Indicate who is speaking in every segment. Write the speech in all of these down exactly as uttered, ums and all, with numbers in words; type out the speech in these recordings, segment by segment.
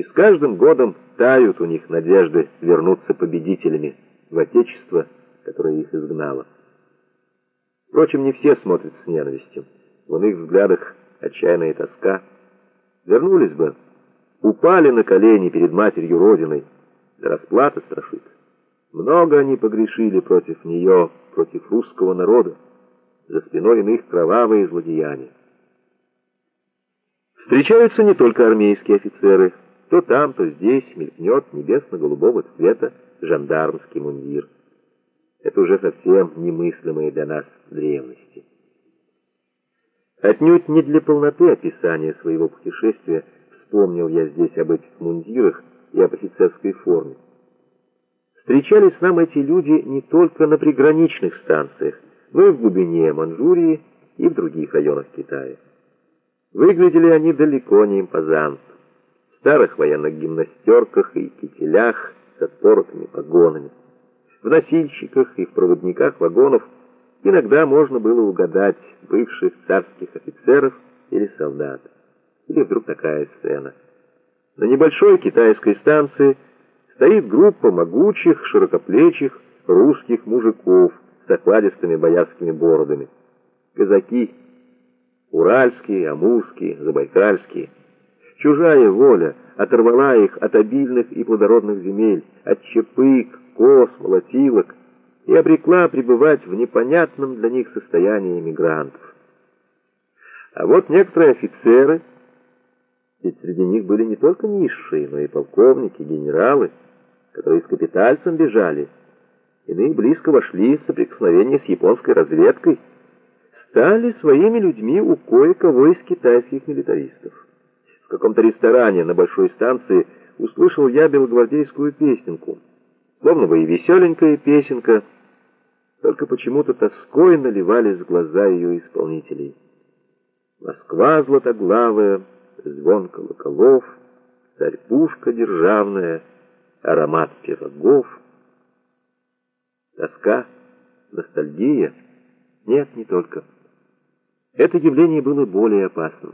Speaker 1: И с каждым годом тают у них надежды вернуться победителями в отечество, которое их изгнало. Впрочем, не все смотрят с ненавистью. В иных взглядах отчаянная тоска. Вернулись бы, упали на колени перед матерью Родиной, да расплата страшит. Много они погрешили против нее, против русского народа. За спиной иных кровавые злодеяния. Встречаются не только армейские офицеры. То там, то здесь мелькнет небесно-голубого цвета жандармский мундир. Это уже совсем немыслимые для нас древности. Отнюдь не для полноты описания своего путешествия вспомнил я здесь об этих мундирах и об офицерской форме. Встречались нам эти люди не только на приграничных станциях, но и в глубине Манчжурии и в других районах Китая. Выглядели они далеко не импозантно. В старых военных гимнастерках и кителях с отпоротыми погонами. В носильщиках и в проводниках вагонов иногда можно было угадать бывших царских офицеров или солдат. Или вдруг такая сцена. На небольшой китайской станции стоит группа могучих, широкоплечих русских мужиков с окладистыми боярскими бородами. Казаки. Уральские, амурские, забайкальские. Чужая воля оторвала их от обильных и плодородных земель, от чапык, кос, молотилок, и обрекла пребывать в непонятном для них состоянии эмигрантов. А вот некоторые офицеры, ведь среди них были не только низшие, но и полковники, генералы, которые с капитальцем бежали, иные близко вошли в соприкосновение с японской разведкой, стали своими людьми у кое-кого из китайских милитаристов. В каком-то ресторане на большой станции услышал я белогвардейскую песенку. Словно бы и веселенькая песенка, только почему-то тоской наливались глаза ее исполнителей. Москва златоглавая, звон колоколов, царь-пушка державная, аромат пирогов. Тоска, ностальгия? Нет, не только. Это явление было более опасным.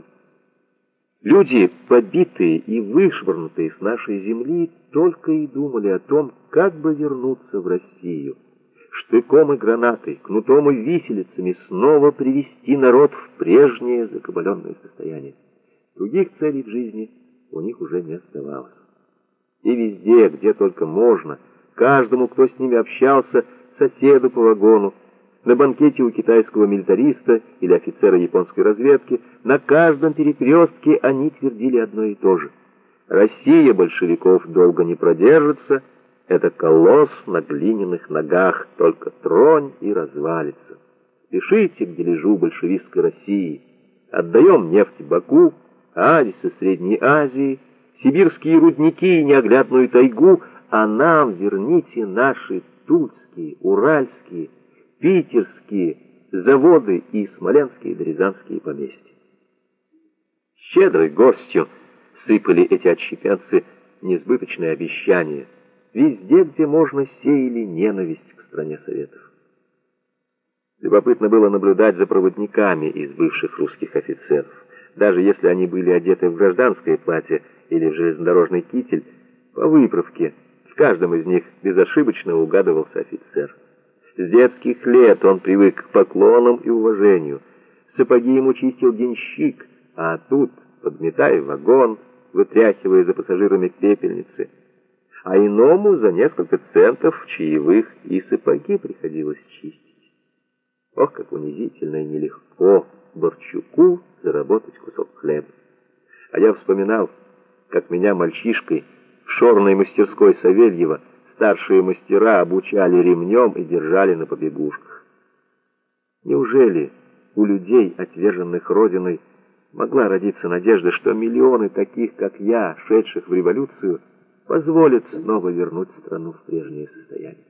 Speaker 1: Люди, побитые и вышвырнутые с нашей земли, только и думали о том, как бы вернуться в Россию, штыком и гранатой, кнутом и виселицами снова привести народ в прежнее закабаленное состояние. Других целей в жизни у них уже не оставалось. И везде, где только можно, каждому, кто с ними общался, соседу по вагону, на банкете у китайского милитариста или офицера японской разведки, на каждом перекрестке они твердили одно и то же. Россия большевиков долго не продержится, это колосс на глиняных ногах, только тронь и развалится. Спешите к дележу большевистской России. Отдаем нефть Баку, оазисы Средней Азии, сибирские рудники и неоглядную тайгу, а нам верните наши тульские, уральские, питерские заводы и смоленские да рязанские поместья. Щедрой горстью сыпали эти отщепенцы несбыточные обещания. Везде, где можно, сеяли ненависть к стране Советов. Любопытно было наблюдать за проводниками из бывших русских офицеров. Даже если они были одеты в гражданское платье или в железнодорожный китель, по выправке в каждом из них безошибочно угадывался офицер. С детских лет он привык к поклонам и уважению. Сапоги ему чистил денщик, а тут, подметая вагон, вытряхивая за пассажирами пепельницы. А иному за несколько центов чаевых и сапоги приходилось чистить. Ох, как унизительно и нелегко Борчуку заработать кусок хлеба. А я вспоминал, как меня мальчишкой в шорной мастерской Савельева старшие мастера обучали ремнем и держали на побегушках. Неужели у людей, отверженных Родиной, могла родиться надежда, что миллионы таких, как я, шедших в революцию, позволят снова вернуть страну в прежнее состояние?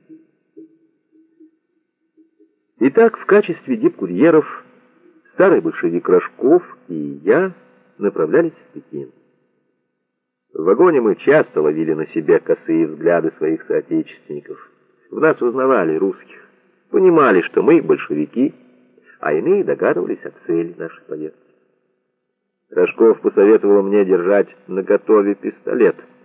Speaker 1: Итак, в качестве дипкурьеров старый большевик Рожков и я направлялись в Пекин. В вагоне мы часто ловили на себе косые взгляды своих соотечественников. В нас узнавали русских, понимали, что мы большевики, а иные догадывались о цели нашей поездки. Рожков посоветовал мне держать наготове пистолет.